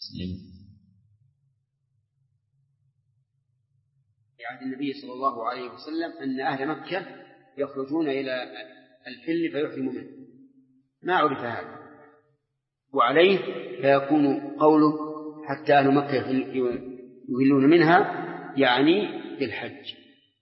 يعني النبي صلى الله عليه وسلم أن أهل مكة يخرجون إلى الحل فيحرموا منه، ما عرف هذا، وعليه فيكون قوله حتى أهل مكة يهلون منها يعني بالحج.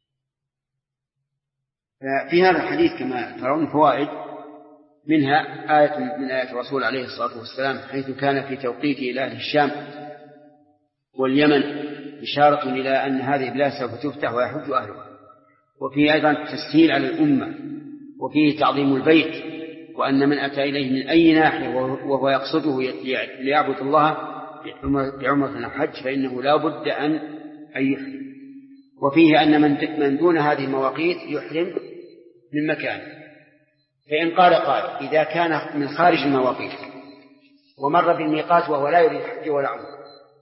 في هذا الحديث كما ترون فوائد، منها آية من آيات الرسول عليه الصلاة والسلام حيث كان في توقيته إلى أهل الشام واليمن إشارة إلى أن هذه البلاد سوف تفتح ويحج أهلها، وفيه أيضا تسهيل على الأمة، وفيه تعظيم البيت، وأن من أتى إليه من أي ناحية وهو يقصده ليعبد الله بعمرة أو حج فإنه لا بد أن يحرم. وفيه أن من دون هذه المواقيت يحرم من مكانه. فإن قال قائل إذا كان من خارج المواقيت ومر بالميقات وهو لا يريد الحج ولا عمره،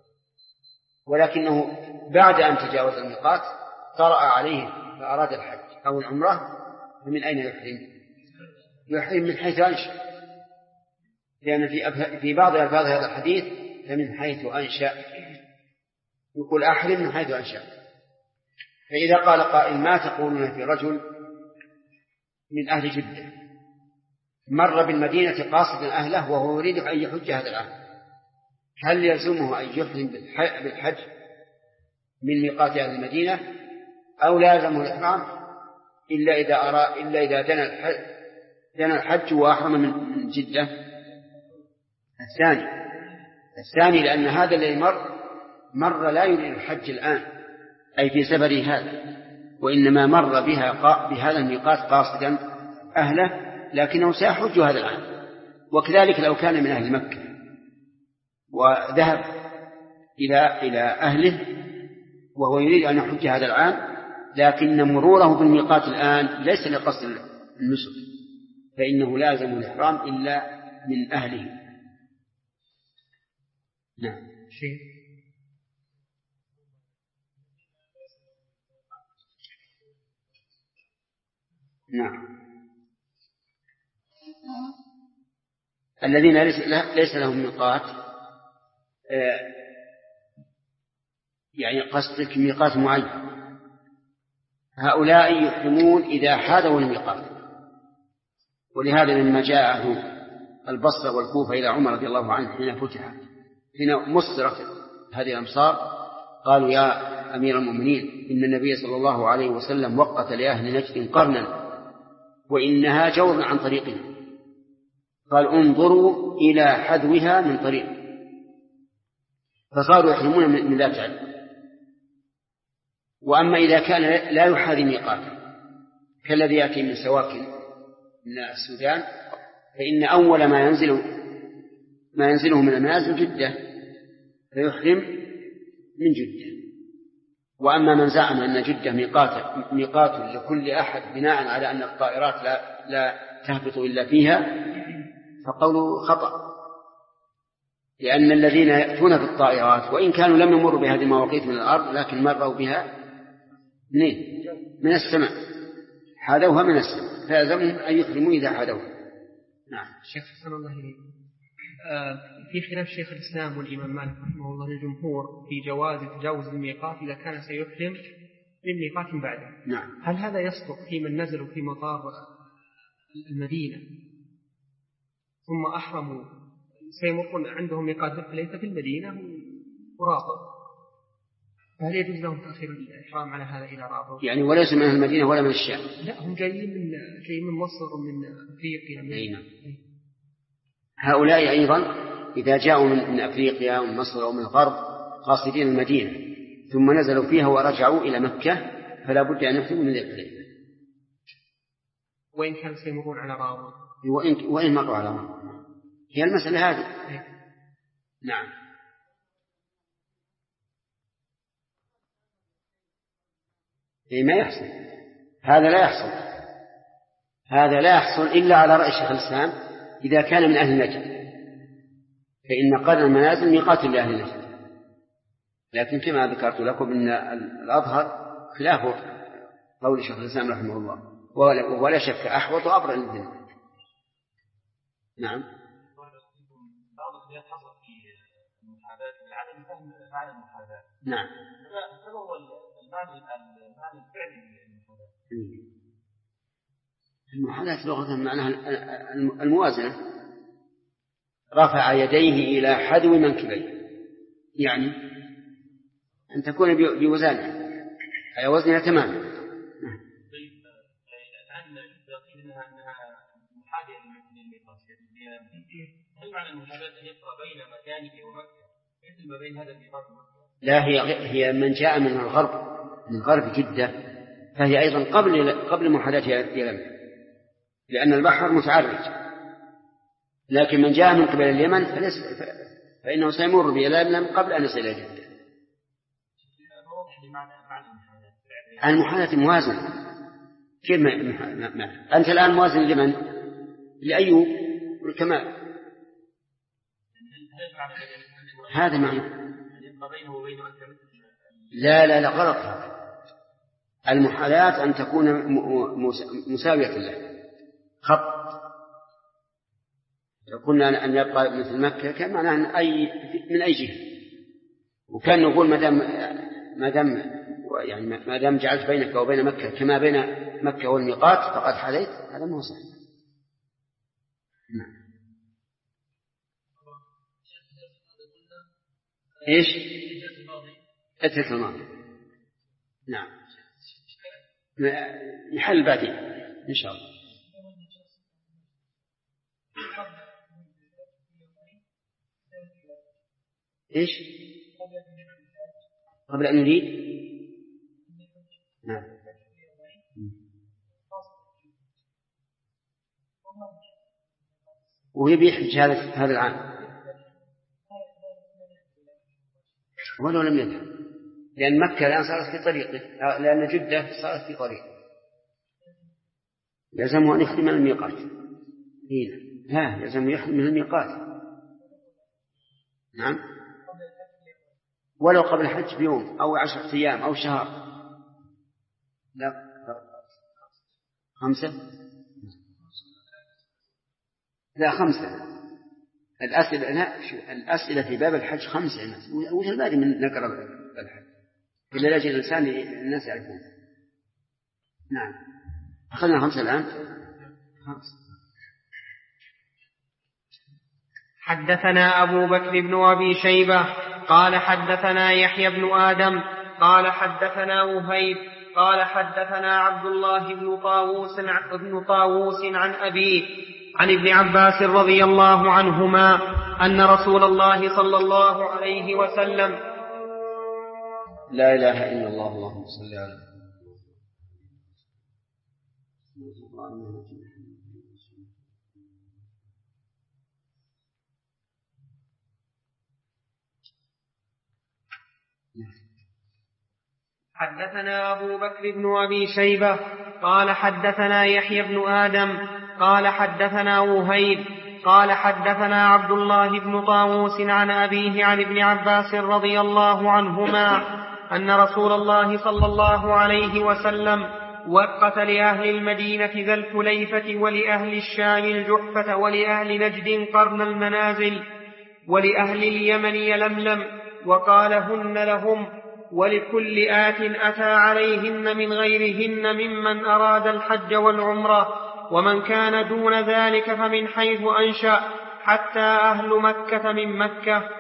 ولكنه بعد أن تجاوز الميقات طرأ عليه فأراد الحج أو العمرة، فمن أين يحرم؟ يحرم من حيث أنشأ، لأن في بعض ألفاظ هذا الحديث فمن حيث أنشأ، يقول أحرم من حيث أنشأ. فإذا قال قائل ما تقولون في رجل من أهل جدة مر بالمدينة قاصدا أهله وهو يريد أن يحج هذا العام، هل يلزمه أن يحرم بالحج من ميقات أهل المدينة أو لازمه الإحرام إلا إذا دنا الحج وأحرم من جدة؟ الثاني لأن هذا الذي مر لا يريد الحج الآن أي في سفره هذا، وإنما مر بهذا الميقات قاصدا أهله لكنه سيحج هذا العام. وكذلك لو كان من أهل مكة وذهب إلى أهله وهو يريد أن يحج هذا العام لكن مروره بالميقات الآن ليس لقصد النسك، فإنه لازم الإحرام إلا من أهله. نعم. نعم. الذين ليس لهم ميقات يعني قصدك ميقات معين، هؤلاء يحرمون إذا حاذوا الميقات. ولهذا لما جاء أهل البصرة والكوفة إلى عمر رضي الله عنه حين مصرت هذه الأمصار قالوا يا أمير المؤمنين إن النبي صلى الله عليه وسلم وقت لأهل نجد قرنا وإنها جور عن طريقنا، قال انظروا إلى حذوها من طريق، فصاروا يحرمون من ذات علم. وأما إذا كان لا يحاذي ميقات كالذي يأتي من سواكن من السودان فإن أول ما ينزله من المنازل جدة فيحرم من جدة. وأما من زعم أن جدة ميقات لكل أحد بناء على أن الطائرات لا تهبط إلا فيها فقوله خطأ، لأن الذين يأتون بالطائرات وإن كانوا لم يمروا بهذه المواقيت من الأرض لكن مروا بها من السماء، حاذوها من السماء، فلازمهم أن يحرموا إذا حاذوها. نعم. شيخ حسن الله إليك، في خلاف شيخ الإسلام والإمام مالك رحمه الله للجمهور في جواز تجاوز الميقات إذا كان سيحرم من ميقات بعده. نعم. هل هذا يصدق في من نزلوا في مطار المدينة ثم أحرموا سيمرون عندهم ميقات ليس في المدينة ورابط، فهل يجوز لهم تأخير الإحرام على هذا إلى رابط؟ يعني وليس من المدينة ولا من الشام؟ لا، هم جايين من مصر ومن أفريقيا. نعم. هؤلاء أيضا إذا جاءوا من أفريقيا ومن مصر أو من الغرب قاصدين المدينة ثم نزلوا فيها ورجعوا إلى مكة فلا بد أن يحرموا من ذلك وإن كان سيمرون على رابط، وإن مروا على رابط. هي المسألة هذه. نعم. ما يحصل هذا لا يحصل إلا على رأي شيخ الإسلام إذا كان من أهل نجد، فإن قرن المنازل ميقات لأهل نجد. لكن كما ذكرت لكم إن الأظهر خلاف قول شيخ الإسلام رحمه الله، ولا شك أحوط وأبرأ للذنب. نعم. المحاذاة لعدم فهم معنى المحاذاة. نعم. هذا هو المعنى الفعلي للمحاذاة. المحاذاة لغة معناها الموازنة، رفع يديه إلى حذو منكبيه، يعني أن تكون بوزانها أي وزنها تماما. الآن قيل أنها محاذية للميقات، هل معنى المحاذاة أن يبقى بين مكانه ومكة مثل ما بين هذا الميقات ومكة؟ لا، هي من جاء من الغرب، من غرب جدة، فهي أيضا قبل محاذاة يلملم، لأن البحر متعرج. لكن من جاء من قبل اليمن فإنه سيمر بيلملم قبل أن يصل إلى جدة. المحاذاة موازنة. كيف أنت الآن موازن لمن؟ لأيوب والكمال. هذا معنى. لا غلط هذا. المحاذاة أن تكون مساوية له، خط. لو كنا أن يبقى مثل مكة كان معناه من أي جهة، وكان نقول ما دام جعلت بينك وبين مكة كما بين مكة والميقات فقد حذيت، هذا ما هو صحيح. نعم. إيش؟ الترك الماضي. نعم. يحل بعدين إن شاء الله. إيش؟ قبل أن يريد. نعم. ويبي يحج هذا العام ولو لم يذهب، لأن مكة الآن صارت في طريقه، لأن جدة صارت في طريق، يلزمه أن يحرم من الميقات. لا، يلزمه يحرم من الميقات. نعم، ولو قبل الحج بيوم أو 10 أيام أو شهر. لا 5. لا 5. الأسئلة في باب الحج 5. وش الباقي من نقرأ الحج إلا لاجل الإنسان الناس يعرفون. نعم، أخذنا 5 الآن. 5. حدثنا أبو بكر بن أبي شيبة قال حدثنا يحيى بن آدم قال حدثنا وهيب قال حدثنا عبد الله بن طاووس عن أبيه عن ابن عباس رضي الله عنهما أن رسول الله صلى الله عليه وسلم. لا إله إلا الله، اللهم صل على حدثنا أبو بكر بن أبي شيبة قال حدثنا يحيى بن آدم قال حدثنا وهيب قال حدثنا عبد الله بن طاووس عن أبيه عن ابن عباس رضي الله عنهما أن رسول الله صلى الله عليه وسلم وقت لأهل المدينة ذا الحليفة ولأهل الشام الجحفة ولأهل نجد قرن المنازل ولأهل اليمن يلملم وقالهن لهم ولكل آت أتى عليهن من غيرهن ممن أراد الحج والعمرة ومن كان دون ذلك فمن حيث أنشأ حتى أهل مكة من مكة.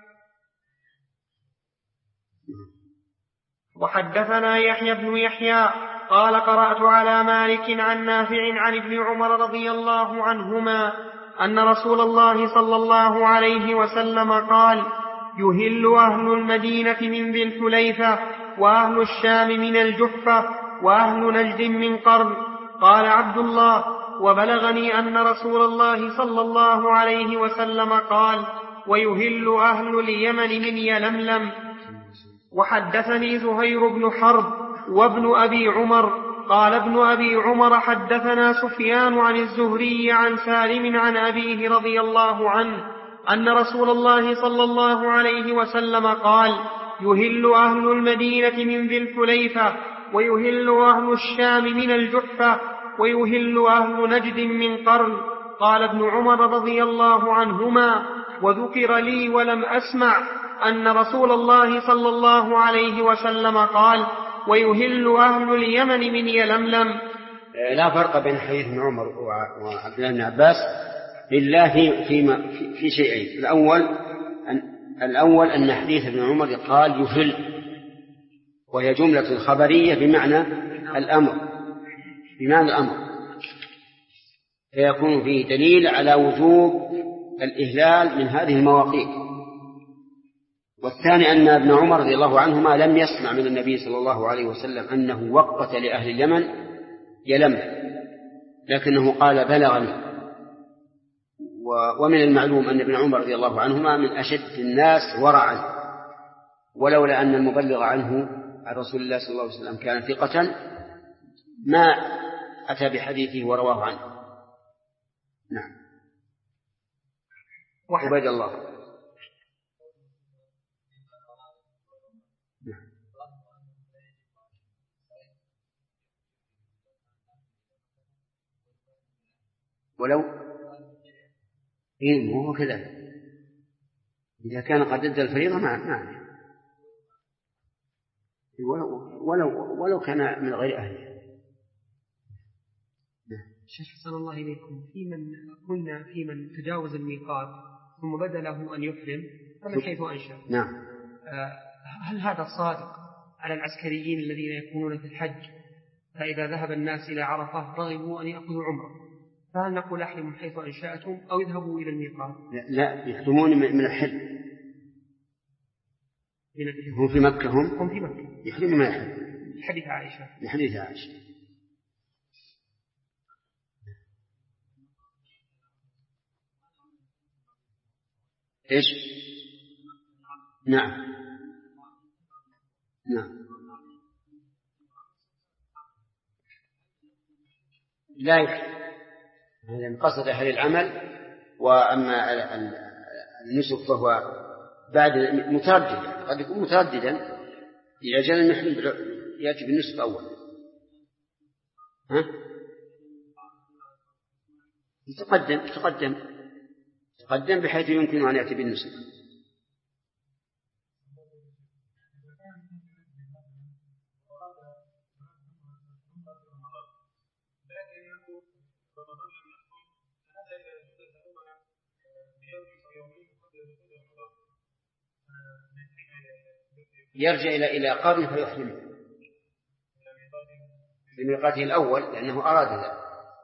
وحدثنا يحيى بن يحيى قال قرأت على مالك عن نافع عن ابن عمر رضي الله عنهما أن رسول الله صلى الله عليه وسلم قال يهل أهل المدينة من ذي الحليفة وأهل الشام من الجحفة وأهل نجد من قرن. قال عبد الله وبلغني أن رسول الله صلى الله عليه وسلم قال ويهل أهل اليمن من يلملم. وحدثني زهير بن حرب وابن أبي عمر قال ابن أبي عمر حدثنا سفيان عن الزهري عن سالم عن أبيه رضي الله عنه أن رسول الله صلى الله عليه وسلم قال يهل أهل المدينة من ذي الحليفة ويهل أهل الشام من الجحفة ويهل أهل نجد من قرن. قال ابن عمر رضي الله عنهما وذكر لي ولم أسمع أن رسول الله صلى الله عليه وسلم قال: ويهل أهل اليمن من يلملم. لا فرق بين حديث ابن عمر وعبد الله بن عباس لله في شيئين. الأول أن حديث ابن عمر قال يهل، وهي جملة خبرية بمعنى الأمر، فيكون فيه دليل على وجوب الإهلال من هذه المواقيت. والثاني أن ابن عمر رضي الله عنهما لم يسمع من النبي صلى الله عليه وسلم أنه وقت لأهل اليمن يلملم، لكنه قال بلغني. ومن المعلوم أن ابن عمر رضي الله عنهما من أشد الناس ورعا، ولولا أن المبلغ عنه عن رسول الله صلى الله عليه وسلم كان ثقة ما أتى بحديثه ورواه عنه. نعم. عباد الله. نعم. ولو هو كذا إذا كان قد أدى الفريضة ما ولو كان من غير أهله. شيخ حسن الله إليكم، في من تجاوز الميقات ثم بدا له أن يحرم فمن حيث أنشأ. نعم. هل هذا صادق على العسكريين الذين يكونون في الحج، فإذا ذهب الناس إلى عرفة رغبوا أن يأخذوا عمرة، فهل نقول أحرموا حيث أنشأتم أو يذهبوا إلى الميقات؟ لا، يحرمون من الحل. هم في مكة، هم في مكة يحرموا ما يحرم. لحديث عائشة. إيش؟ نعم. لا يكفي هذا من قصد أهل العمل. وأما النسك فهو بعد متردد، قد يكون مترددا لأجل أن يأتي بالنسك أول. تقدم بحيث يمكن أن يأتي بالنسك. يرجع إلى قرن فيحرمه بميقاته الأول لأنه أراد ذلك.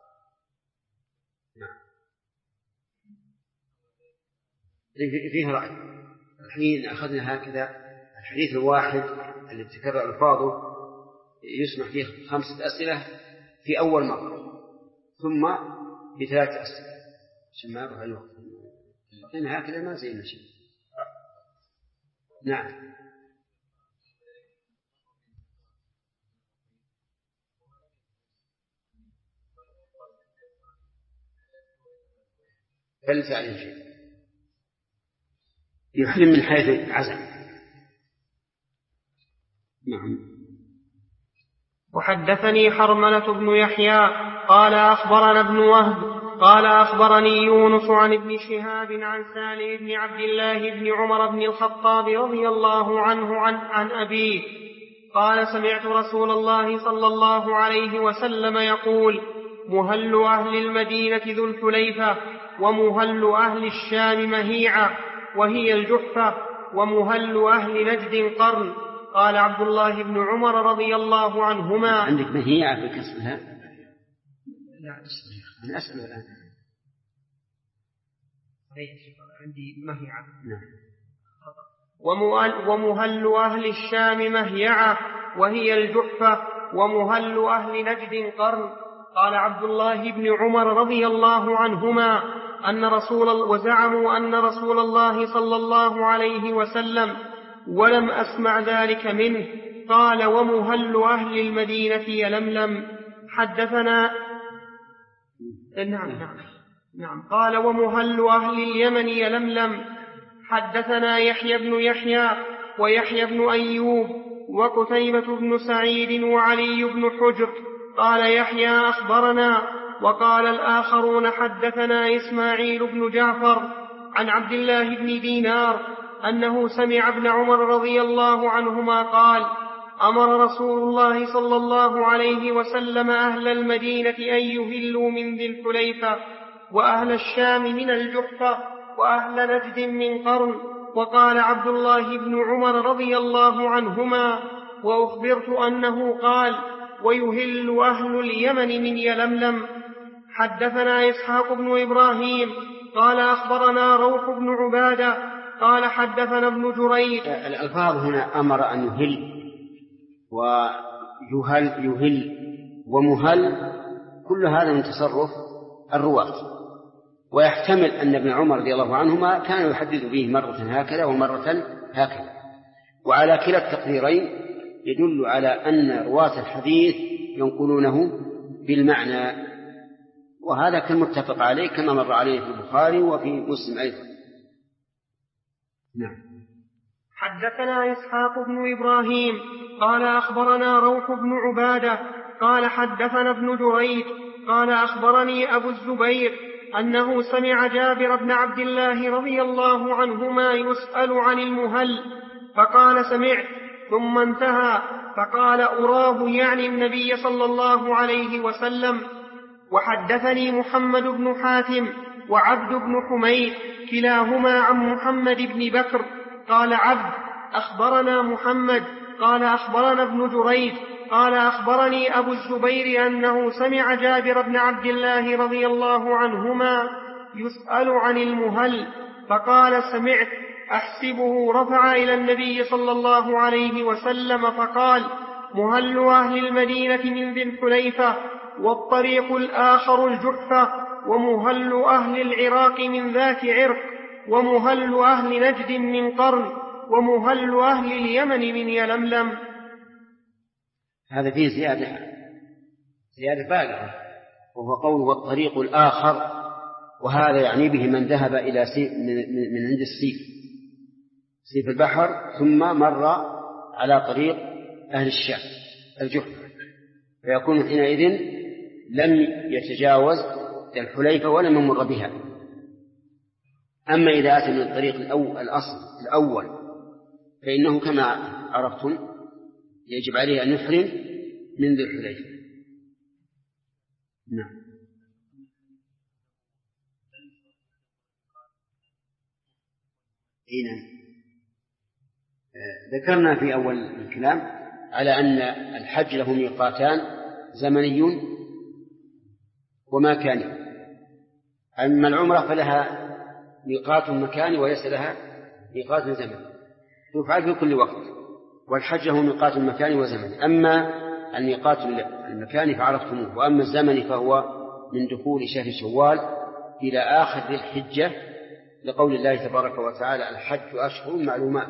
فيه رأي. الحين أخذنا هكذا الحديث الواحد الذي تكرر ألفاظه يسمح فيه 5 أسئلة في أول مرة، ثم ب3 أسئلة عشان ما يروح الوقت. لكن هكذا ما زينا شيء. نعم. فليس عليه شيء، يحرم من حيث عزم. نعم. وحدثني حرملة بن يحيى قال أخبرنا ابن وهب قال أخبرني يونس عن ابن شهاب عن سالم بن عبد الله بن عمر بن الخطاب رضي الله عنه عن أبيه قال سمعت رسول الله صلى الله عليه وسلم يقول: مهل أهل المدينة ذو الحليفة، ومهل أهل الشام مهيعة وهي الجحفة، ومهل أهل نجد قرن. قال عبد الله بن عمر رضي الله عنهما: عندك مهيعة بكسرها؟ لا أنا أسأل الآن. عندي مهيعة. ومهل أهل الشام مهيعة وهي الجحفة، ومهل أهل نجد قرن. قال عبد الله بن عمر رضي الله عنهما وزعموا أن رسول الله صلى الله عليه وسلم، ولم أسمع ذلك منه. قال: ومهل أهل المدينة يلملم. حدثنا نعم. قال: ومهل أهل اليمن يلملم. حدثنا يحيى بن يحيى ويحيى بن أيوب وقتيبة بن سعيد وعلي بن حجر. قال يحيى: أخبرنا. وقال الآخرون: حدثنا إسماعيل بن جعفر عن عبد الله بن دينار أنه سمع ابن عمر رضي الله عنهما قال: أمر رسول الله صلى الله عليه وسلم أهل المدينة أن يهلوا من ذي الحليفة، وأهل الشام من الجحفة، وأهل نجد من قرن. وقال عبد الله بن عمر رضي الله عنهما: وأخبرت أنه قال: ويهل أهل اليمن من يلملم. حدثنا إسحاق بن إبراهيم قال أخبرنا روح بن عبادة قال حدثنا ابن جريج. الألفاظ هنا أمر أن يهل ويهل ومهل، كل هذا من تصرف الرواة، ويحتمل أن ابن عمر رضي الله عنهما كان يحدث به مرة هكذا ومرة هكذا، وعلى كلا التقديرين يدل على أن رواة الحديث ينقلونه بالمعنى، وهذا كان متفق عليه كما مر عليه في البخاري وفي مسلم أيضا. نعم. حدثنا إسحاق بن إبراهيم قال أخبرنا روح بن عبادة قال حدثنا ابن جريج قال أخبرني أبو الزبير أنه سمع جابر بن عبد الله رضي الله عنهما يسأل عن المهل فقال سمعت، ثم انتهى فقال أراه يعني النبي صلى الله عليه وسلم. وحدثني محمد بن حاتم وعبد بن حميد كلاهما عن محمد بن بكر قال عبد أخبرنا محمد قال أخبرنا ابن جريج قال أخبرني أبو الزبير أنه سمع جابر بن عبد الله رضي الله عنهما يسأل عن المهل فقال سمعت، أحسبه رفع إلى النبي صلى الله عليه وسلم فقال: مهل أهل المدينة من ذي الحليفة، والطريق الآخر الجحفة، ومهل أهل العراق من ذات عرق، ومهل أهل نجد من قرن، ومهل أهل اليمن من يلملم. هذا فيه زيادة بالغة، وهو قوله والطريق الآخر، وهذا يعني به من ذهب إلى من عند سيف البحر ثم مر على طريق أهل الشام الجحفة، فيكون حينئذ لم يتجاوز الحليفة ولم يمر بها. أما إذا أتى من الطريق الأول فإنه كما عرفتم يجب عليه أن يحرم من ذي الحليفة. نعم. ذكرنا في أول الكلام على أن الحج له ميقاتان، زمني ومكاني. أما العمرة فلها ميقات مكاني وليس لها ميقات زمني، تفعل في كل وقت، والحج له ميقات مكاني وزمني. أما الميقات المكاني فعرفتموه، وأما الزمني فهو من دخول شهر شوال إلى آخر ذي الحجة، لقول الله تبارك وتعالى: الحج أشهر معلومات.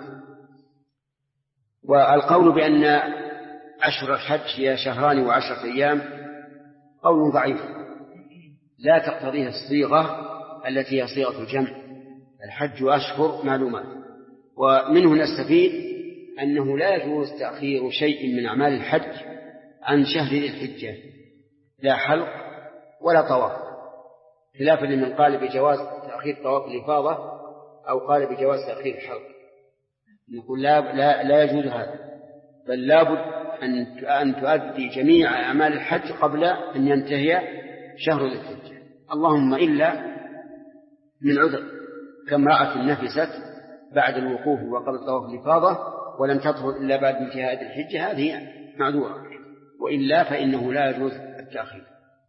والقول بأن أشهر الحج هي 2 و10 أيام قول ضعيف، لا تقتضيه الصيغة التي هي صيغة الجمع، الحج أشهر معلومات. ومنه نستفيد أنه لا يجوز تأخير شيء من أعمال الحج عن شهر ذي الحجة، لا حلق ولا طواف، خلافا لمن قال بجواز تأخير طواف الإفاضة أو قال بجواز تأخير الحلق. نقول لا يجوز هذا، بل لابد أن تؤدي جميع أعمال الحج قبل أن ينتهي شهر ذي الحجة، اللهم إلا من عذر، كامرأة نفست بعد الوقوف وقبل طواف الإفاضة ولم تطهر إلا بعد انتهاء ذي الحجة، هذه معذورة، وإلا فإنه لا يجوز التأخير.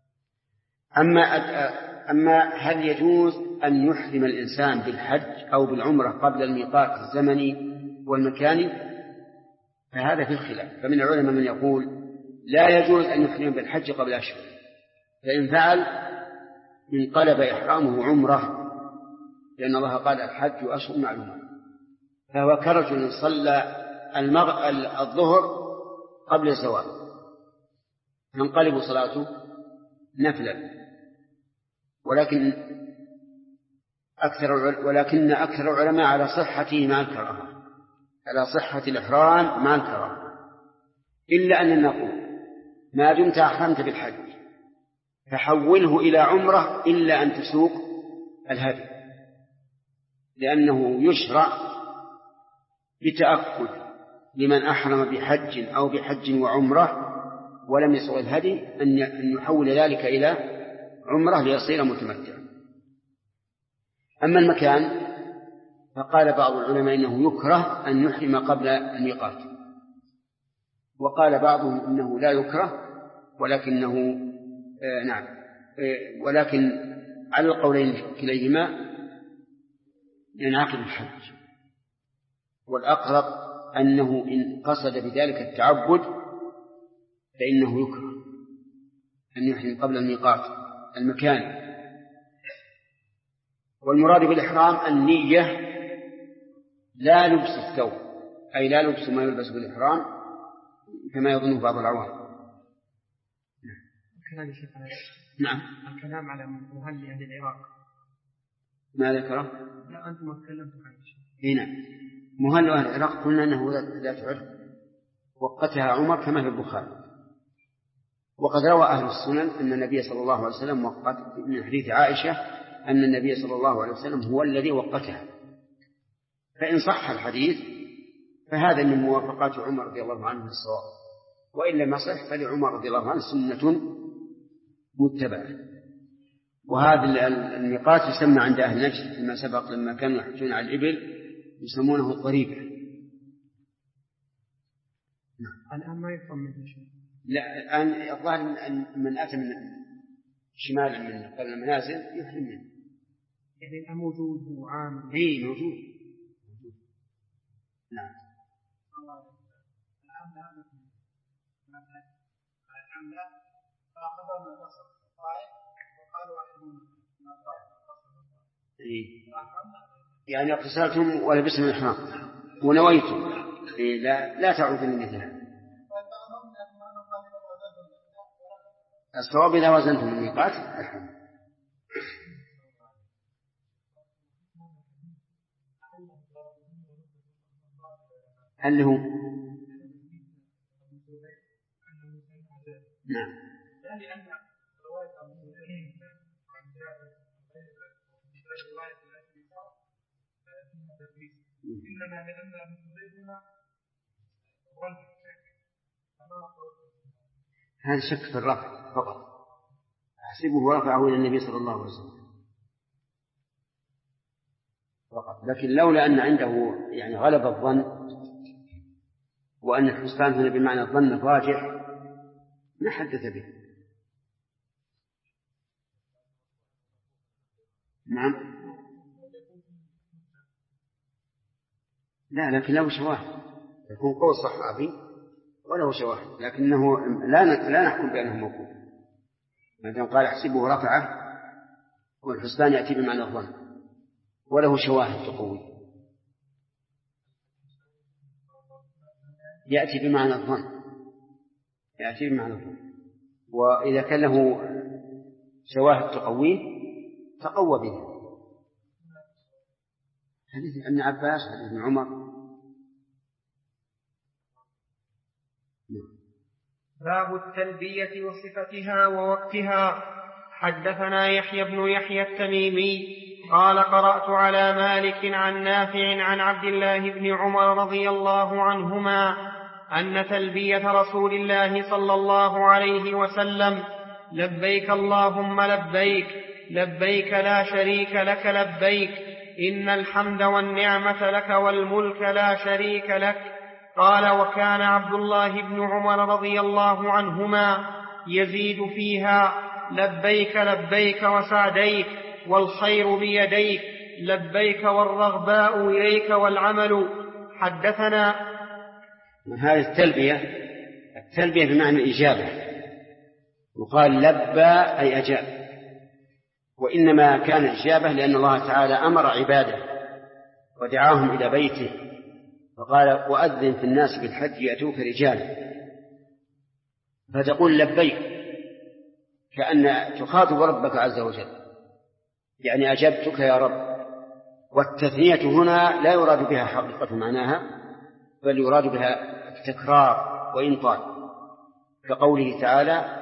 أما هل يجوز أن يحرم الإنسان بالحج أو بالعمرة قبل الميقات الزمني والمكاني؟ فهذا في الخلاف، فمن العلماء من يقول لا يجوز أن يحرم بالحج قبل أشهر، فإن فعل انقلب إحرامه عمره، لأن الله قال: الحج أشهر معلومات. فهو كرجل صلى الظهر قبل الزوال ينقلب صلاته نفلا، ولكن أكثر العلماء على صحته مع الكراهة، على صحة الإحرام مع الكراهة، إلا أن نقول ما دمت أحرمت بالحج فحوله إلى عمره إلا أن تسوق الهدي، لأنه يشرع بتأكد لمن أحرم بحج أو بحج وعمرة ولم يسوغ الهدي أن يحول ذلك إلى عمرة ليصير متمتعا. أما المكان فقال بعض العلماء إنه يكره أن يحرم قبل الميقات، وقال بعضهم إنه لا يكره ولكنه ولكن على القولين كليهما ينعقد الحج، والأقرب أنه إن قصد بذلك التعبد فإنه يكره أن يحرم قبل الميقات المكان. والمراد بالإحرام النية لا لبس الثوب، أي لا لبس ما يلبس بالإحرام كما يظنه بعض العوام. نعم. الكلام على مهل أهل العراق ما ذكره؟ لا أنتم ما تكلمتم عن شيء. هنا مهل أهل العراق قلنا أنه لا تعرف، وقتها عمر كما في البخاري. وقد روى أهل السنن أن النبي صلى الله عليه وسلم وقت، من حديث عائشة أن النبي صلى الله عليه وسلم هو الذي وقتها. فإن صح الحديث فهذا من موافقات عمر رضي الله عنه الصواب، وإلا ما صح فلعمر رضي الله عنه سنة متبعة. وهذا الميقات يسمى عند أهل نجد فيما سبق لما كانوا يحجون على الإبل يسمونه الطريقة. الآن ما يفهم منه شيء. لا الآن الظاهر من أتى من شمال من قبل المنازل يحرم منه. يعني الآن موجود هو عام. إيه موجود. نعم. يعني اغتسلتم ولبستم الإحرام ونويتم لا تعودون مثلها. الصواب إذا وزنتم الميقات الحمد. هل هو نعم هذا شك في الرفع فقط، أحسبه رفعه إلى النبي صلى الله عليه وسلم فقط. لكن لولا أن عنده يعني غلب الظن وأن الحسبان هنا بمعنى الظن الراجح ما حدث به. نعم لا، لكن له شواهد، يكون قول صحابي وله شواهد، لكنه لا نحكم بأنه موقوف. ما دام قال احسبه رفعه والحسبان يأتي بمعنى الظن وله شواهد تقوي، يأتي بمعنى الظن وإذا كان له شواهد تقويه تقوى بها. حديث ابن عباس، حديث ابن عمر. باب التلبية وصفتها ووقتها. حدثنا يحيى بن يحيى التميمي قال قرأت على مالك عن نافع عن عبد الله بن عمر رضي الله عنهما أن تلبية رسول الله صلى الله عليه وسلم لبيك اللهم لبيك لبيك لا شريك لك لبيك إن الحمد والنعمة لك والملك لا شريك لك. قال وكان عبد الله بن عمر رضي الله عنهما يزيد فيها لبيك لبيك وسعديك والخير بيديك لبيك والرغباء إليك والعمل. حدثنا. هذه التلبية بمعنى الإجابة، وقال لبى أي أجاب، وإنما كان الإجابة لأن الله تعالى أمر عباده ودعاهم إلى بيته فقال وأذن في الناس بالحج يأتوك رجالا، فتقول لبيك كأن تخاطب ربك عز وجل، يعني أجبتك يا رب. والتثنية هنا لا يراد بها حقيقة معناها، بل يراد بها التكرار وإن طال، كقوله تعالى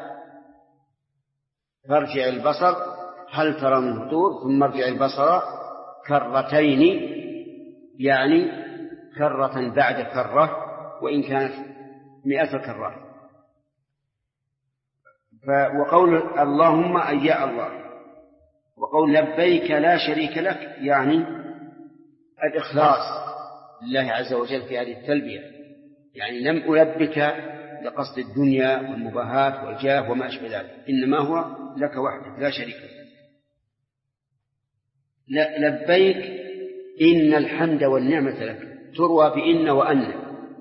فارجع البصر هل ترى من فطور ثم ارجع البصر كرتين، يعني كرة بعد كرة وإن كانت 100 كرة. وقول اللهم أي يا الله، وقول لبيك لا شريك لك يعني الإخلاص لله عز وجل في هذه التلبية، يعني لم ألبك لقصد الدنيا والمباهات والجاه وما أشبه ذلك، إنما هو لك وحدك لا شريك لك. لبيك إن الحمد والنعمة لك، تروى بإن وأن،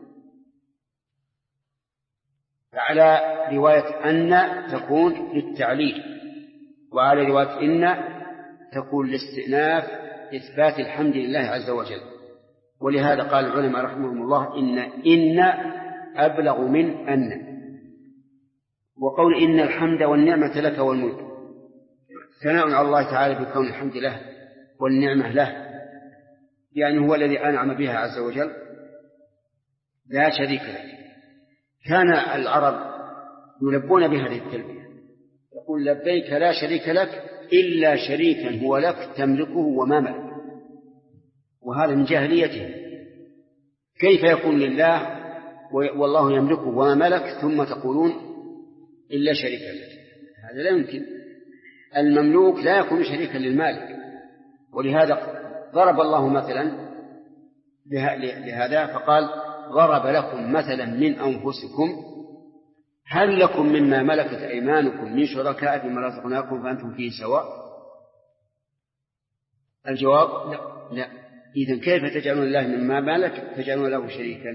على رواية أن تكون للتعليل، وعلى رواية إن تكون لاستئناف إثبات الحمد لله عز وجل. ولهذا قال العلماء رحمهم الله إن أبلغ من أن. وقول إن الحمد والنعمة لك والملك، ثناء على الله تعالى بكون الحمد له والنعمة له، يعني هو الذي أنعم بها عز وجل لا شريك له. كان العرب يلبون بهذه التلبية، يقول لبيك لا شريك لك إلا شريكا هو لك تملكه وما ملك، وهذا من جاهليته. كيف يكون لله والله يملكه وما ملك ثم تقولون إلا شريكا لك؟ هذا لا يمكن. المملوك لا يكون شريكا للمالك. ولهذا ضرب الله مثلا لهذا فقال ضرب لكم مثلا من أنفسكم هل لكم مما ملكت أيمانكم من شركاء فيما رزقناكم فأنتم فيه سواء؟ الجواب لا. إذن كيف تجعلون الله مما ملك تجعلون له شريكا؟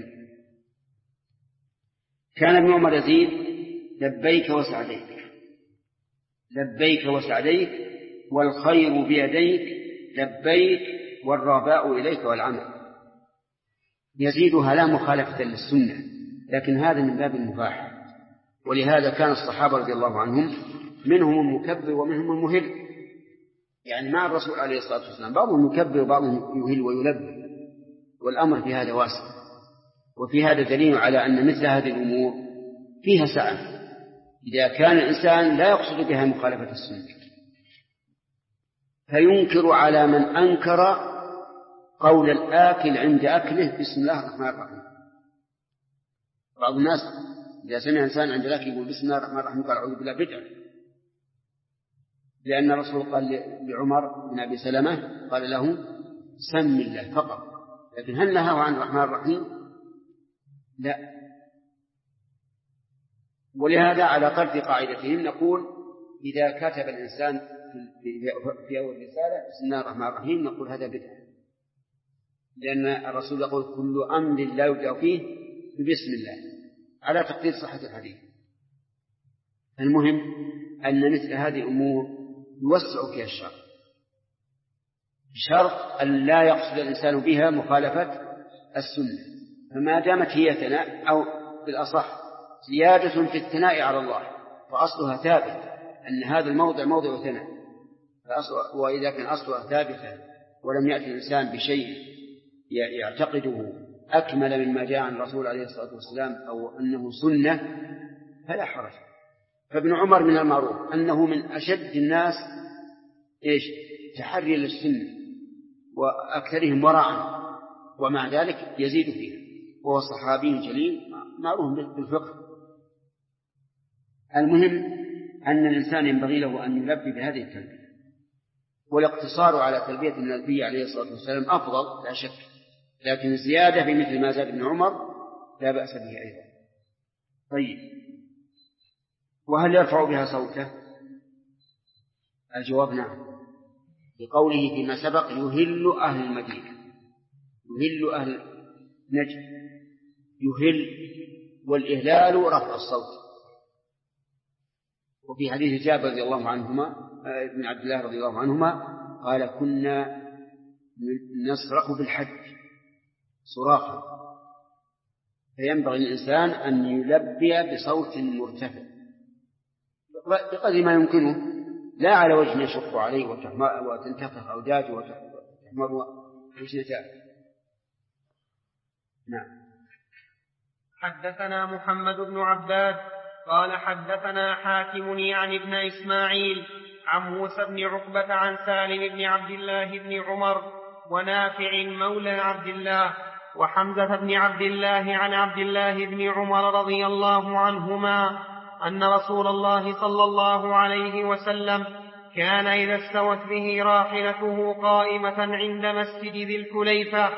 كان ابن عمر يزيد لبيك وسعديك، لبيك وسعديك والخير بيديك، لبيك والرباء إليك والعمل. يزيدها لا مخالفة للسنة، لكن هذا من باب المباح. ولهذا كان الصحابة رضي الله عنهم منهم المكبر ومنهم المهل، يعني مع الرسول عليه الصلاة والسلام بعضهم يكبر وبعضهم يهل ويلبي، والأمر في هذا واسع. وفي هذا دليل على أن مثل هذه الأمور فيها سعة إذا كان الإنسان لا يقصد بها مخالفة السنة. فينكر على من أنكر قول الآكل عند أكله بسم الله الرحمن الرحيم. بعض الناس إذا سمع إنسان عند الأكل يقول بسم الله الرحمن الرحيم قال أعوذ بالله بدعة، لأن الرسول قال لعمر بن أبي سلمة قال له سم الله فقط، لكن هل نهاه عن الرحمن الرحيم؟ لا. ولهذا على قدر قاعدتهم نقول إذا كتب الإنسان في أول رسالة بسم الله الرحمن الرحيم نقول هذا بدعة، لأن الرسول يقول كل أمر لا يبدأ فيه بسم الله على تقدير صحة الحديث. المهم أن مثل هذه الأمور يوسع فيها الشرع، بشرط أن لا يقصد الإنسان بها مخالفة السنة. فما دامت هي ثناء أو بالأصح زيادة في الثناء على الله فأصلها ثابت أن هذا الموضع موضع ثناء، وإذا كان أصلها ثابتا ولم يأتي الإنسان بشيء يعتقده أكمل مما جاء عن الرسول عليه الصلاة والسلام أو أنه سنة فلا حرج. فابن عمر من المعروف أنه من أشد الناس تحري للسنة وأكثرهم ورعا، ومع ذلك يزيد فيها، وهو صحابي جليل معروف بالفقه. المهم أن الإنسان ينبغي له أن يلبي بهذه التلبية، والاقتصار على تلبية النبي عليه الصلاة والسلام أفضل لا شك، لكن زيادة بمثل ما زاد ابن عمر لا بأس به أيضا. طيب، وهل يرفع بها صوته؟ الجواب نعم، بقوله فيما سبق يهل أهل المدينة، يهل أهل نجد، يهل، والإهلال رفع الصوت. وفي حديث جابر رضي الله عنهما ابن عبد الله رضي الله عنهما قال كنا نصرخ بالحج صراخا، فينبغي الإنسان أن يلبي بصوت مرتفع بقدر ما يمكنه، لا على وجه يشق عليه وتنتفخ أوداجه وتحمر وجنتاه. نعم. حدثنا محمد بن عباد قال حدثنا حاتم يعني ابن إسماعيل عن موسى بن عقبة عن سالم بن عبد الله بن عمر ونافع مولى عبد الله وحمزة بن عبد الله عن عبد الله بن عمر رضي الله عنهما أن رسول الله صلى الله عليه وسلم كان إذا استوت به راحلته قائمة عند مسجد ذي الحليفة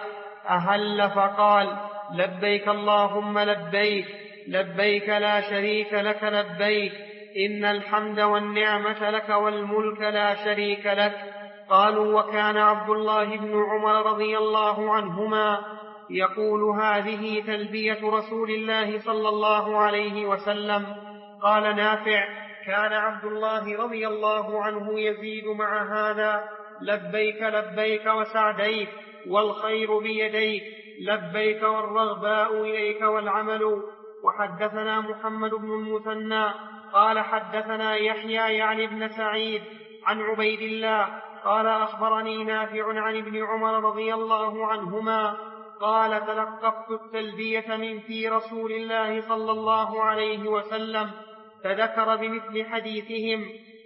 أهل فقال: لبيك اللهم لبيك، لبيك لا شريك لك لبيك، إن الحمد والنعمة لك والملك لا شريك لك. قالوا: وكان عبد الله بن عمر رضي الله عنهما يقول هذه تلبية رسول الله صلى الله عليه وسلم. قال نافع: كان عبد الله رضي الله عنه يزيد مع هذا: لبيك لبيك وسعديك، والخير بيديك، لبيك والرغباء إليك والعمل. وحدثنا محمد بن المثنى قال حدثنا يحيى يعني ابن سعيد عن عبيد الله قال أخبرني نافع عن ابن عمر رضي الله عنهما قال: تلقفت التلبية من في رسول الله صلى الله عليه وسلم، فذكر بمثل حديثهم.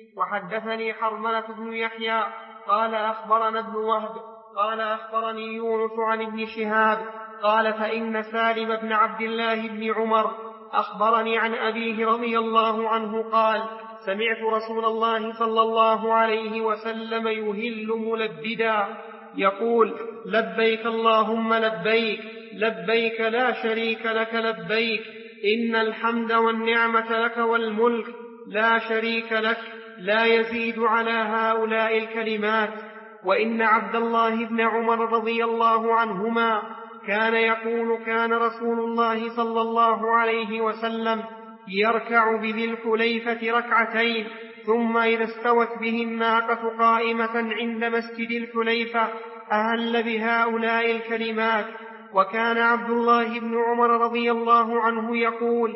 وحدثني حرملة بن يحيى قال أخبرنا ابن وهب قال أخبرني يونس عن ابن شهاب قال: فإن سالم بن عبد الله بن عمر أخبرني عن أبيه رضي الله عنه قال: سمعت رسول الله صلى الله عليه وسلم يهل ملبدا يقول: لبيك اللهم لبيك، لبيك لا شريك لك لبيك، إن الحمد والنعمة لك والملك لا شريك لك، لا يزيد على هؤلاء الكلمات. وإن عبد الله بن عمر رضي الله عنهما كان يقول: كان رسول الله صلى الله عليه وسلم يركع بذي الحليفة ركعتين، ثم إذا استوت به الناقة قائمة عند مسجد الحليفة أهل بهؤلاء الكلمات. وكان عبد الله بن عمر رضي الله عنه يقول: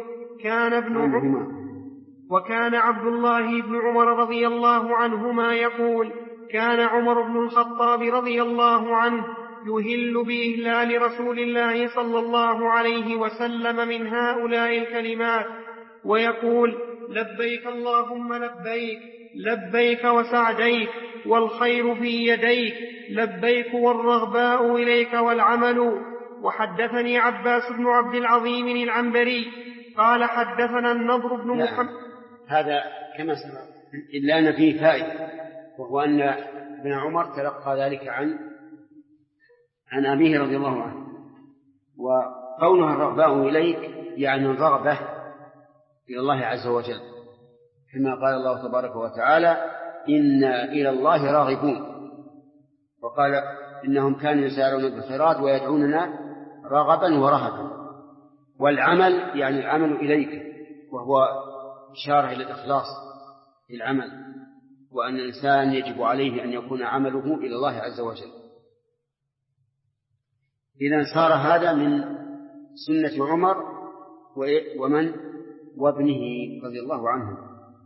وكان عبد الله بن عمر رضي الله عنهما يقول: كان عمر بن الخطاب رضي الله عنه يهل بإهلال رسول الله صلى الله عليه وسلم من هؤلاء الكلمات، ويقول: لبيك اللهم لبيك، لبيك وسعديك، والخير في يديك، لبيك والرغباء إليك والعمل. وحدثني عباس بن عبد العظيم العنبري قال حدثنا النضر بن محمد. هذا كما سمع، إلا أن فيه فائدة، وهو أن ابن عمر تلقى ذلك عن أبيه رضي الله عنه. وقولها الرغباء إليك يعني الرغبة إلى الله عز وجل، كما قال الله تبارك وتعالى: إنا إلى الله راغبون. وقال: إنهم كانوا يسارعون بالخيرات ويدعوننا رغبا ورهبا. والعمل يعني العمل إليك، وهو إشارة إلى الإخلاص في العمل، وأن الإنسان يجب عليه أن يكون عمله إلى الله عز وجل. إذن صار هذا من سنة عمر وابنه رضي الله عنه.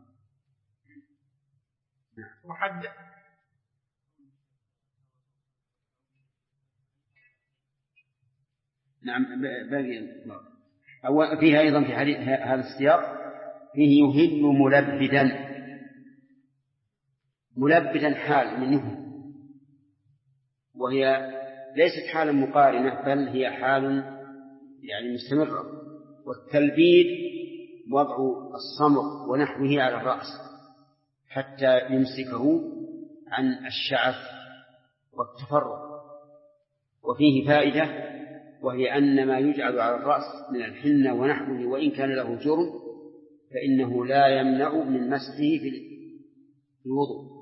نعم، باقي. فيها أيضا في حديث هذا السياق فيه يهل ملبدا حال من يهل، وهي ليست حالا مقارنة، بل هي حال يعني مستمرة. والتلبيد وضع الصمغ ونحوه على الرأس حتى يمسكه عن الشعث والتفرق. وفيه فائدة، وهي أن ما يجعل على الرأس من الحنة ونحوه وإن كان له جرم فإنه لا يمنع من مسحه في الوضوء،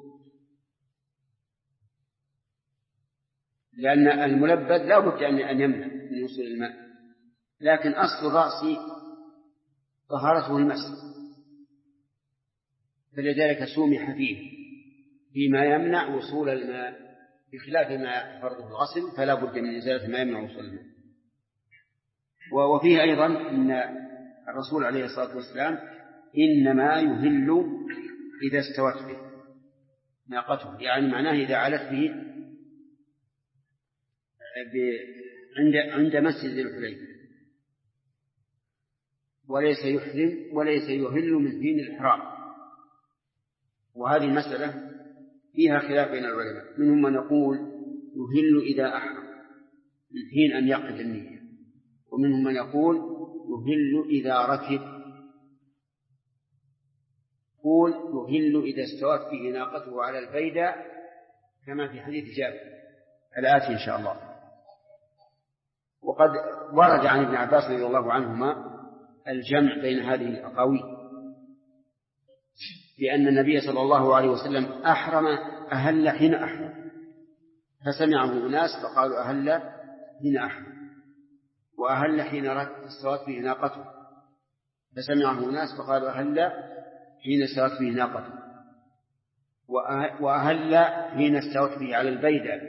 لأن الملبد لا بد أن يمنع من وصول الماء، لكن أصل الرأس طهارته المسح، فلذلك سومح فيه فيما يمنع وصول الماء، بخلاف ما فرضه الغسل فلا بد من إزالة ما يمنع وصول الماء. وفيه أيضا أن الرسول عليه الصلاة والسلام إنما يهل إذا استوت به ناقته، يعني معناه إذا علت به عند مسجد ذي الحليفة، وليس يحرم وليس يهل من حين الإحرام. وهذه المسألة فيها خلاف بين العلماء، منهم من يقول يهل إذا أحرم، حين أن يقضي النية، ومنهم من يقول يهل إذا ركب، يقول يهل إذا استوت به ناقته على البيدة، كما في حديث جابر الآتي إن شاء الله. وقد ورد عن ابن عباس رضي الله عنهما الجمع بين هذه الأقاويل، بأن النبي صلى الله عليه وسلم أهل حين أحرم، فسمعه أناس فقالوا أهل حين أحرم، وأهل حين استوت به ناقته، فسمعه أناس فقالوا أهل حين استوت به ناقته، وأهل حين استوت به على البيدة،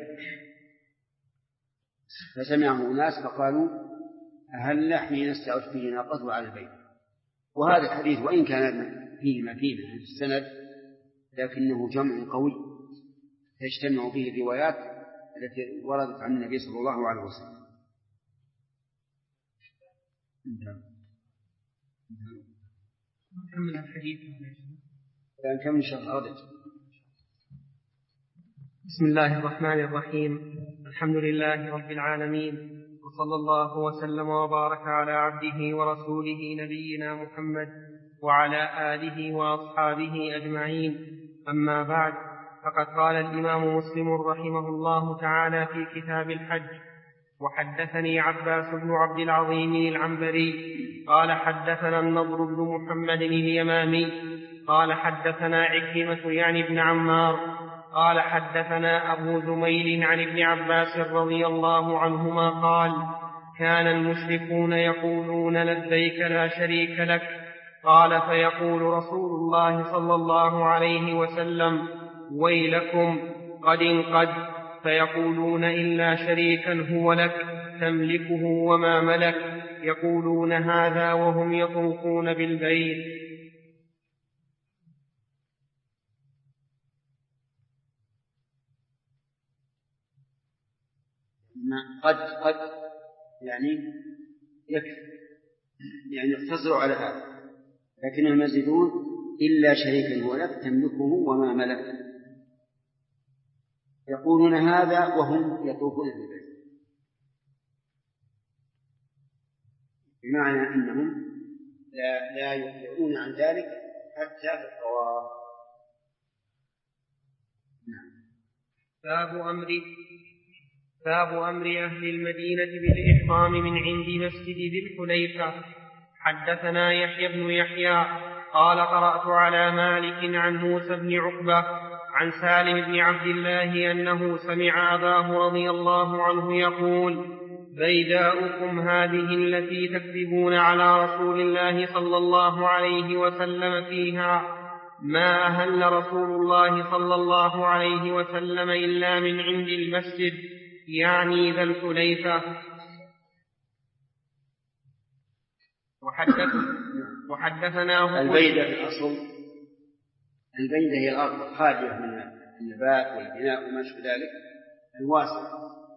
فسمعه أناس فقالوا أهل حين استوت به ناقته على البيدة. وهذا الحديث وإن كان فيه متين في السند لكنه جمع قوي تجتمع به الروايات التي وردت عن النبي صلى الله عليه وسلم. نكمل الحديث. نكمل إن شاء الله. بسم الله الرحمن الرحيم. الحمد لله رب العالمين، وصلى الله وسلم وبارك على عبده ورسوله نبينا محمد وعلى آله وأصحابه أجمعين. أما بعد، فقد قال الإمام مسلم رحمه الله تعالى في كتاب الحج: وحدثني عباس بن عبد العظيم العنبري قال حدثنا النضر بن محمد اليمامي قال حدثنا عكرمة يعني ابن عمار قال حدثنا أبو زميل عن ابن عباس رضي الله عنهما قال: كان المشركون يقولون لبيك لا شريك لك، قال فيقول رسول الله صلى الله عليه وسلم: ويلكم قد انقد، فيقولون إلا شريكا هو لك تملكه وما ملك، يقولون هذا وهم يطوفون بالبيت. قد يعني يكفي، يعني اقتصروا على هذا، لكنهم يزيدون إلا شريكا هو لك تملكه وما ملك، يقولون هذا وهم يطوفون بالبيت، بمعنى أنهم لا يقلعون عن ذلك حتى في الطواف. باب أمر أهل المدينة بالإحرام من عند مسجد ذي الحليفة. حدثنا يحيى بن يحيى قال قرأت على مالك عن موسى بن عقبة عن سالم بن عبد الله أنه سمع أباه رضي الله عنه يقول: بيداؤكم هذه التي تكذبون على رسول الله صلى الله عليه وسلم فيها، ما أهل رسول الله صلى الله عليه وسلم إلا من عند المسجد، يعني ذا الحليفة. وحدثناه البيدة في الأصل، البيدة هي الأرض الخالية من النبات والبناء وما شابه ذلك الواسع.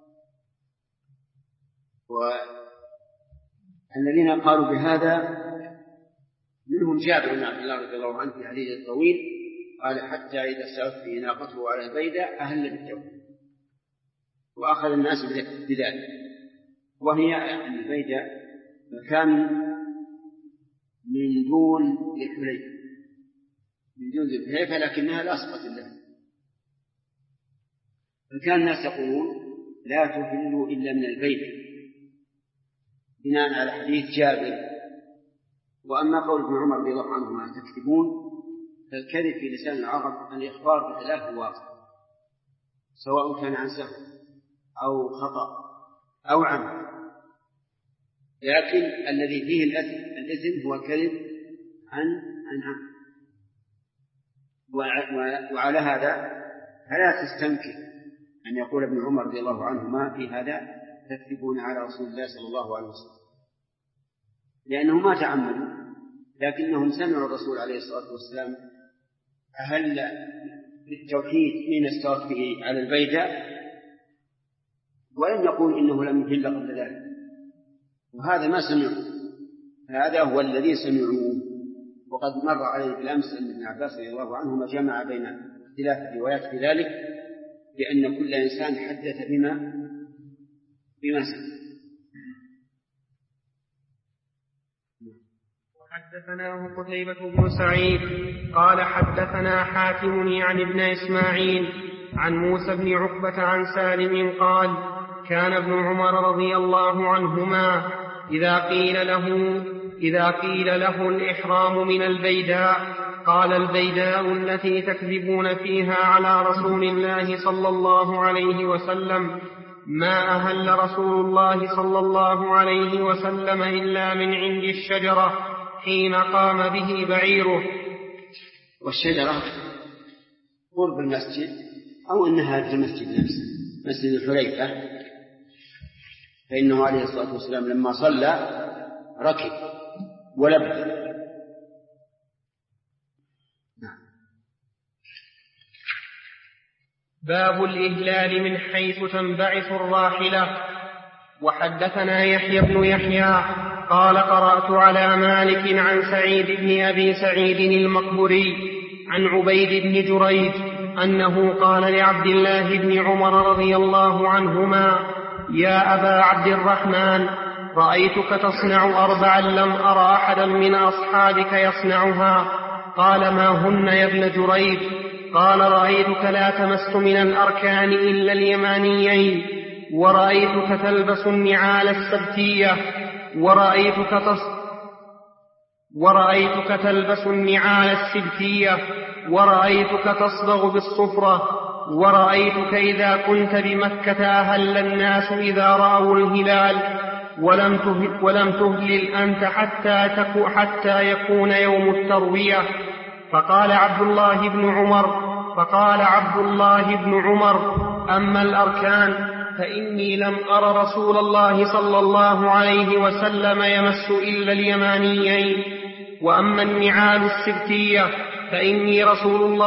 والذين قالوا بهذا منهم جابر بن عبد الله رضي الله عنه في حديث الطويل قال: حتى إذا استوت به ناقته على البيدة أهل بالتوحيد، وأخذ الناس بذلك. وهي البيدة مكان من دون الحليفة، من دون ذي الحليفة، لكنها لا صفة له. فكان الناس يقولون: لا تهلوا إلا من البيدة، بناء على حديث جابر. وأما قول ابن عمر رضي الله عنهما تكذبون، فالكذب في لسان العرب الإخبار بخلاف الواقع، سواء كان عن سهو أو خطأ أو عمد، لكن الذي فيه الإثم هو الكذب عن عمد. وعلى هذا فلا تستنكر أن يقول ابن عمر رضي الله عنهما في هذا: تكذبون على رسول الله صلى الله عليه وسلم، لأنه ما تعمدوا، لكنهم سمعوا الرسول عليه الصلاة والسلام أهل بالتوحيد حين استوت به على البيدة، وإن يقول إنه لم يهل قبل ذلك، وهذا ما سمعوا، هذا هو الذي سمعوه. وقد مر عليه بالأمس أن ابن عباس رضي الله عنهما جمع بين اختلاف الروايات في ذلك، بأن كل إنسان حدث بما سمع. حدثناه قتيبة بن سعيد قال حدثنا حاتم عن ابن إسماعيل عن موسى بن عقبة عن سالم قال كان ابن عمر رضي الله عنهما إذا قيل له الإحرام من البيداء قال البيداء التي تكذبون فيها على رسول الله صلى الله عليه وسلم ما أهل رسول الله صلى الله عليه وسلم إلا من عند الشجرة حين قام به بعيره. والشجرة قرب المسجد أو أنها في المسجد نفسه مسجد الحليفة، فإنه عليه الصلاة والسلام لما صلى ركب ولبث. باب الإهلال من حيث تنبعث الراحلة. وحدثنا يحيى بن يحيى قال قرأت على مالك عن سعيد بن أبي سعيد المقبري عن عبيد بن جريج أنه قال لعبد الله بن عمر رضي الله عنهما يا أبا عبد الرحمن رأيتك تصنع 4 لم أرى أحدا من أصحابك يصنعها. قال ما هن يا ابن جريج؟ قال رأيتك لا تمس من الأركان إلا اليمانيين، ورأيتك تلبس النعال السبتية، ورأيتك تلبس النعال السبتية، ورأيتك تصبغ بالصفرة، ورأيتك إذا كنت بمكة أهل الناس إذا رأوا الهلال، ولم تهلل أنت حتى يكون يوم التروية. فقال عبد الله بن عمر أما الأركان فإني لم أر رسول الله صلى الله عليه وسلم يمس إلا اليمانيين، وأما النعال السبتية فإني رأيت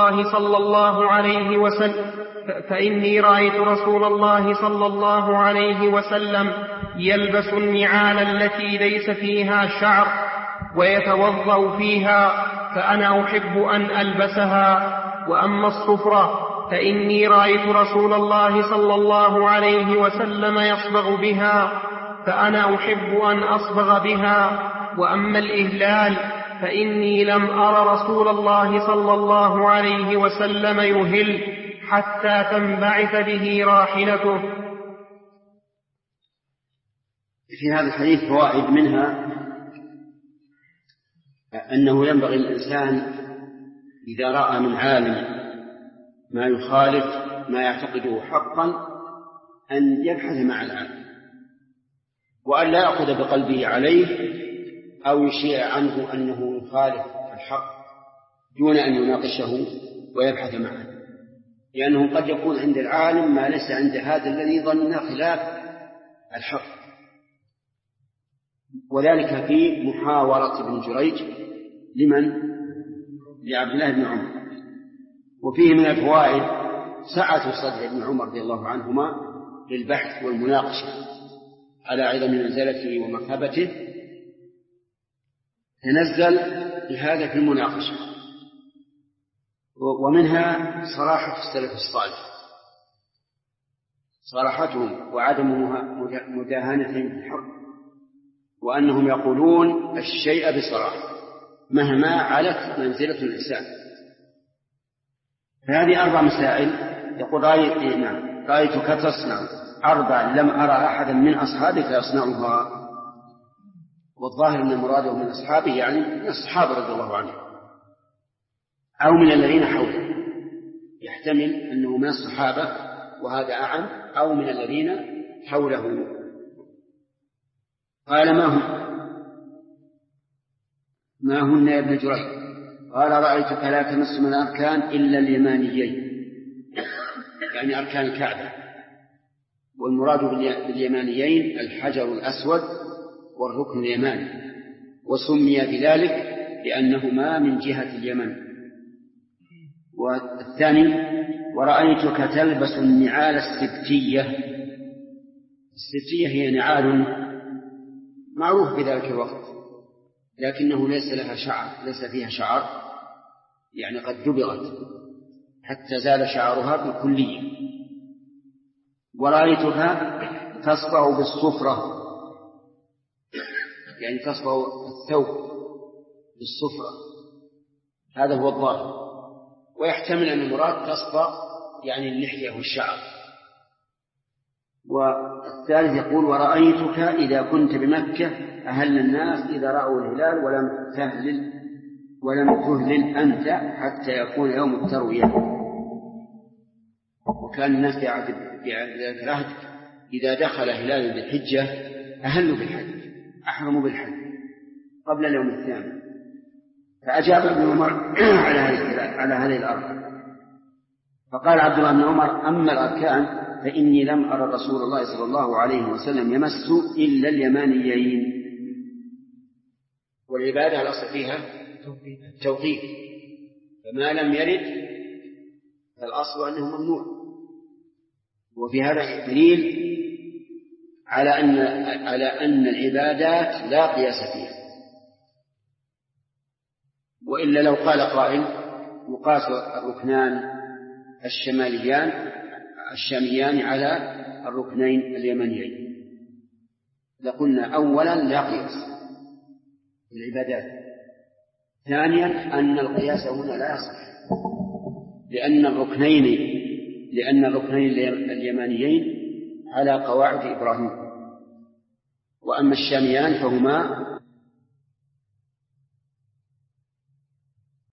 رسول الله صلى الله عليه وسلم يلبس النعال التي ليس فيها شعر ويتوضأ فيها، فأنا أحب أن ألبسها. وأما الصفرة فإني رأيت رسول الله صلى الله عليه وسلم يصبغ بها، فأنا أحب أن أصبغ بها. وأما الإهلال فإني لم أر رسول الله صلى الله عليه وسلم يهل حتى تنبعث به راحلته. في هذا الحديث فوائد، منها أنه ينبغي الإنسان إذا رأى من عالم ما يخالف ما يعتقده حقا أن يبحث مع العالم، وأن لا يأخذ بقلبه عليه أو يشيع عنه أنه يخالف الحق دون أن يناقشه ويبحث معه، لأنه قد يكون عند العالم ما ليس عند هذا الذي ظن خلاف الحق. وذلك في محاورة ابن جريج لعبد الله بن عمر. وفيه من الفوائد سعة صدر ابن عمر رضي الله عنهما للبحث والمناقشة على عظم منزلته ومرتبته، تنزل لهذا في المناقشة. ومنها صراحة السلف الصالح، صراحتهم وعدم مداهنتهم بالحق، وأنهم يقولون الشيء بصراحة مهما علت منزلة الإنسان. فهذه 4 مسائل. يقول رأيتك تصنع 4 لم أرى أحدا من أصحابك يصنعها. والظاهر أن مراده من أصحابه يعني من الصحابة رضي الله عنهم أو من الذين حوله، يحتمل أنه من الصحابة وهذا أعم، أو من الذين حوله. قال ما هن يا ابن جريج؟ قال رأيتك لا تمس من الأركان إلا اليمانيين، يعني أركان الكعبة. والمراد باليمانيين الحجر الأسود والركن اليماني، وسمي بذلك لأنهما من جهة اليمن. والثاني ورأيتك تلبس النعال السبتية. السبتية هي نعال معروف بذلك الوقت، لكنه ليس لها شعر، ليس فيها شعر، يعني قد دبغت حتى زال شعرها بالكلية. ورأيتها تصفع بالصفرة، يعني تصفع الثوب بالصفرة، هذا هو الظاهر. ويحتمل أن المراد تصفع يعني اللحية والشعر. والثالث يقول ورأيتك إذا كنت بمكة أهل الناس إذا رأوا الهلال ولم تهلل أنت حتى يكون يوم التروية. وكان الناس في ذلك العهد إذا دخل هلال بالحجة أهلوا بالحج، أحرموا بالحج قبل اليوم الثاني. فأجاب ابن عمر على هذه الأربعة. فقال عبد الله بن عمر أما الأركان فإني لم أرى رسول الله صلى الله عليه وسلم يمس إلا اليمانيين. والعبادة الأصل فيها توقيف، فما لم يرد فالأصل أنه ممنوع. وفي هذا دليل على أن العبادات لا قياس فيها. وإلا لو قال قائل يقاس الركنان الشاميان على الركنين اليمنيين، لقلنا أولا لا قياس في العبادات. ثانيا أن القياس هنا لا يصح، لأن الركنين اليمانيين على قواعد إبراهيم، وأما الشاميان فهما